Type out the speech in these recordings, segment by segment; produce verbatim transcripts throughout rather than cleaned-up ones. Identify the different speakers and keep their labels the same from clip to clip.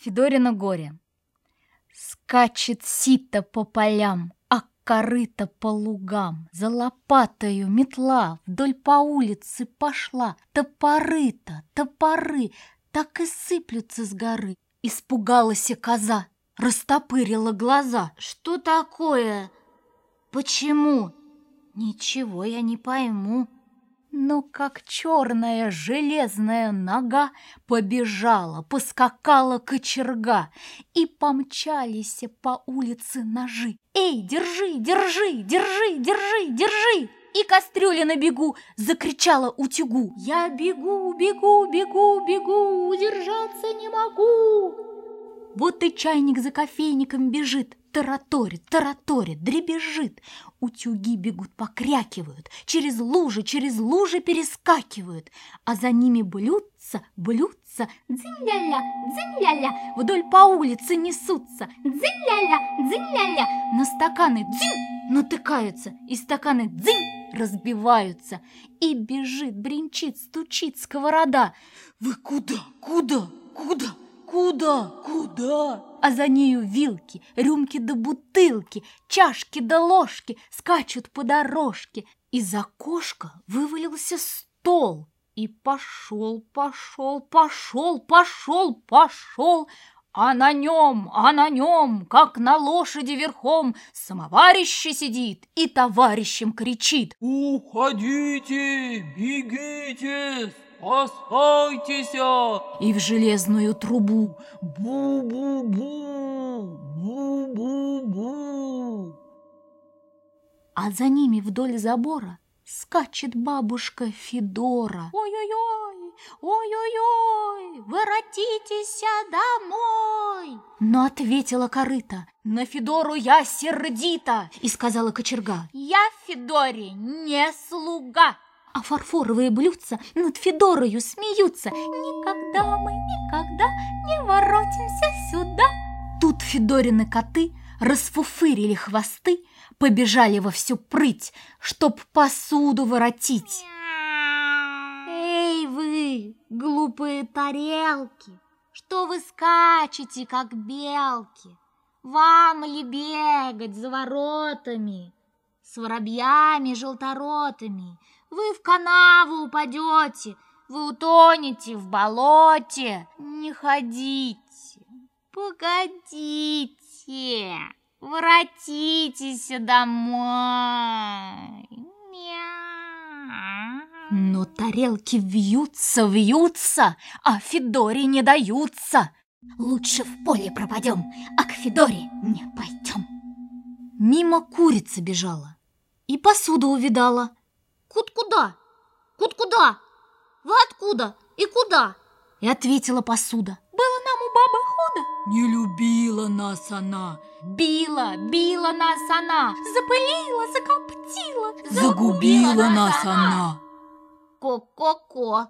Speaker 1: Федорино горе. Скачет сито по полям, а корыто по лугам. За лопатою метла вдоль по улице пошла. Топоры-то, топоры, так и сыплются с горы. Испугалась коза, растопырила глаза. Что такое? Почему? Ничего я не пойму. Но как черная железная нога побежала, поскакала кочерга, и помчались по улице ножи. «Эй, держи, держи, держи, держи, держи!» И кастрюля на бегу закричала утюгу. «Я бегу, бегу, бегу, бегу, удержаться не могу!» Вот и чайник за кофейником бежит, тараторит, тараторит, дребезжит. Утюги бегут, покрякивают, через лужи, через лужи перескакивают, а за ними блюдца, блюдца, дзынь-ля-ля, дзынь-ля-ля, вдоль по улице несутся, дзынь-ля-ля, дзынь-ля-ля, на стаканы дзынь натыкаются, и стаканы дзынь разбиваются, и бежит, бренчит, стучит сковорода. «Вы куда, куда, куда?» Куда? Куда? А за нею вилки, рюмки да бутылки, чашки да ложки скачут по дорожке. Из окошка вывалился стол. И пошел, пошел, пошел, пошел, пошел. А на нем, а на нем, как на лошади верхом, самоварище сидит и товарищем кричит: «Уходите, бегите! Спасайтесь!» И в железную трубу: «Бу-бу-бу! Бу-бу-бу!» А за ними вдоль забора скачет бабушка Федора. «Ой-ой-ой! Ой-ой-ой! Воротитесь домой!» Но ответила корыто: «На Федору я сердита!» И сказала кочерга: «Я Федоре не слуга!» А фарфоровые блюдца над Федорою смеются: «Никогда мы, никогда не воротимся сюда!» Тут Федорины коты расфуфырили хвосты, побежали во всю прыть, чтоб посуду воротить. «Эй вы, глупые тарелки, что вы скачете, как белки? Вам ли бегать за воротами с воробьями желторотами? Вы в канаву упадете, вы утонете в болоте. Не ходите, погодите, воротитесь домой!» Мяу. Но тарелки вьются, вьются, а Федоре не даются. «Лучше в поле пропадем, а к Федоре не пойдем!» Мимо курица бежала и посуду увидала. «Кут-куда? Кут-куда? Вы откуда и куда?» И ответила посуда: «Было нам у бабы худо. Не любила нас она, била, била нас она, запылила, закоптила, загубила, загубила нас она. она. Ко-ко-ко,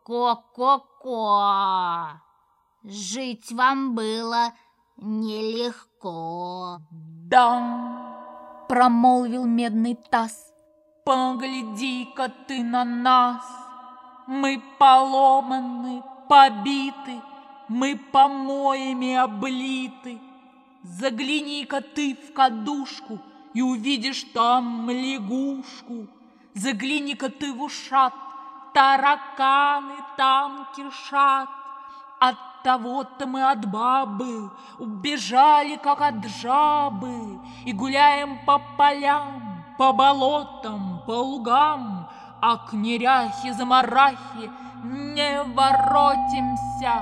Speaker 1: ко-ко-ко, жить вам было нелегко». «Да», — промолвил медный таз, «погляди-ка ты на нас, мы поломаны, побиты, мы помоями облиты. Загляни-ка ты в кадушку и увидишь там лягушку. Загляни-ка ты в ушат, тараканы там кишат. Оттого-то мы от бабы убежали, как от жабы, и гуляем по полям, по болотам, по лугам, а к неряхе-замарахе не воротимся».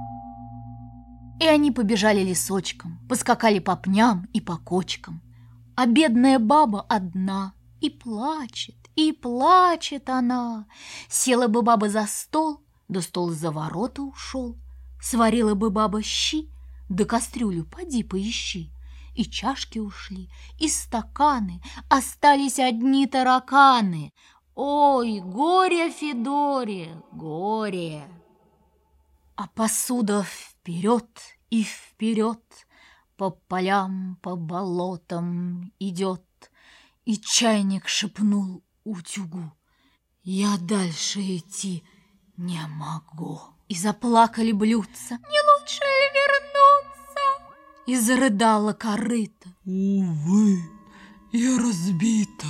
Speaker 1: И они побежали лесочком, поскакали по пням и по кочкам. А бедная баба одна и плачет, и плачет она. Села бы баба за стол, да стол за ворота ушел. Сварила бы баба щи, да кастрюлю поди поищи. И чашки ушли, и стаканы, остались одни тараканы. Ой, горе Федоре, горе! А посуда вперед и вперед по полям, по болотам идет. И чайник шепнул утюгу: «Я дальше идти не могу». И заплакали блюдца: «Не лучше ли вернуть и зарыдала корыто.
Speaker 2: Увы, я разбита,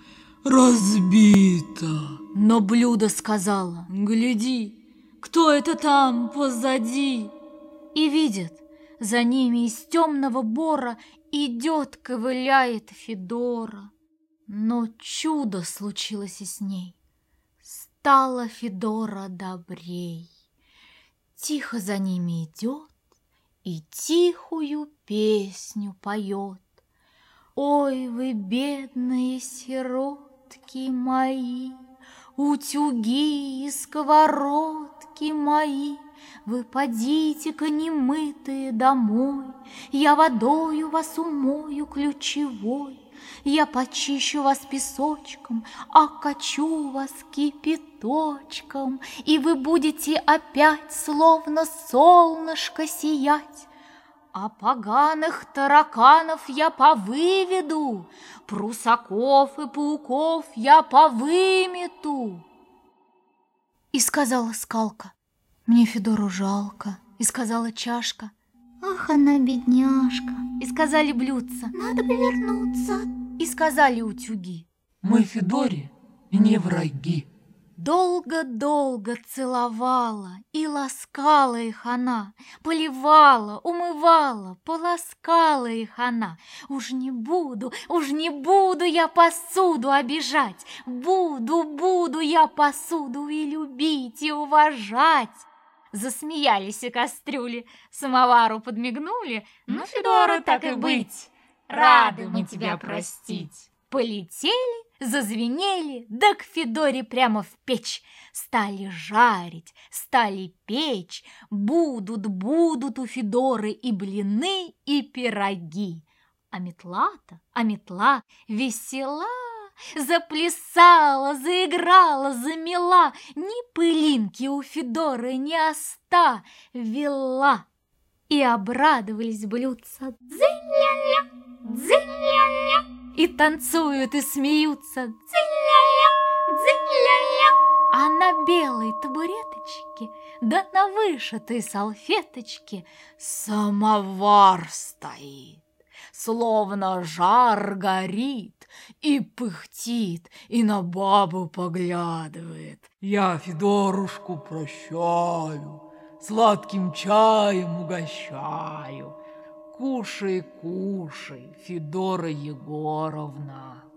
Speaker 2: разбита.
Speaker 1: Но блюдо сказала: гляди, кто это там позади? И видит, за ними из темного бора идет, ковыляет Федора. Но чудо случилось и с ней. Стала Федора добрей. Тихо за ними идет и тихую песню поет. Ой, вы, бедные сиротки мои, утюги и сковородки мои, вы подите-ка немытые домой, я водою вас умою ключевой, я почищу вас песочком, окачу вас кипяточком, и вы будете опять словно солнышко сиять. А поганых тараканов я повыведу, прусаков и пауков я повымету. И сказала скалка: мне Федору жалко. И сказала чашка: ах, она бедняжка. И сказали блюдца: надо бы вернуться. И сказали утюги:
Speaker 2: мы Федоре не враги.
Speaker 1: Долго-долго целовала и ласкала их она, поливала, умывала, поласкала их она. Уж не буду, уж не буду я посуду обижать, буду, буду я посуду и любить, и уважать. Засмеялись и кастрюли, самовару подмигнули. Ну, Федора, так и быть, рады мы тебя простить. Полетели, зазвенели, да к Федоре прямо в печь. Стали жарить, стали печь. Будут, будут у Федоры и блины, и пироги. А метла-то, а метла весела, заплясала, заиграла, замела. Ни пылинки у Федоры не оставила. И обрадовались блюдца. Дзынь-ля-ля, дзынь-ля-ля. И танцуют, и смеются. Дзынь-ля-ля, дзынь-ля-ля. А на белой табуреточке, да на вышитой салфеточке самовар стоит, словно жар горит, и пыхтит, и на бабу поглядывает.
Speaker 2: Я Федорушку прощаю, сладким чаем угощаю. Кушай, кушай, Федора Егоровна.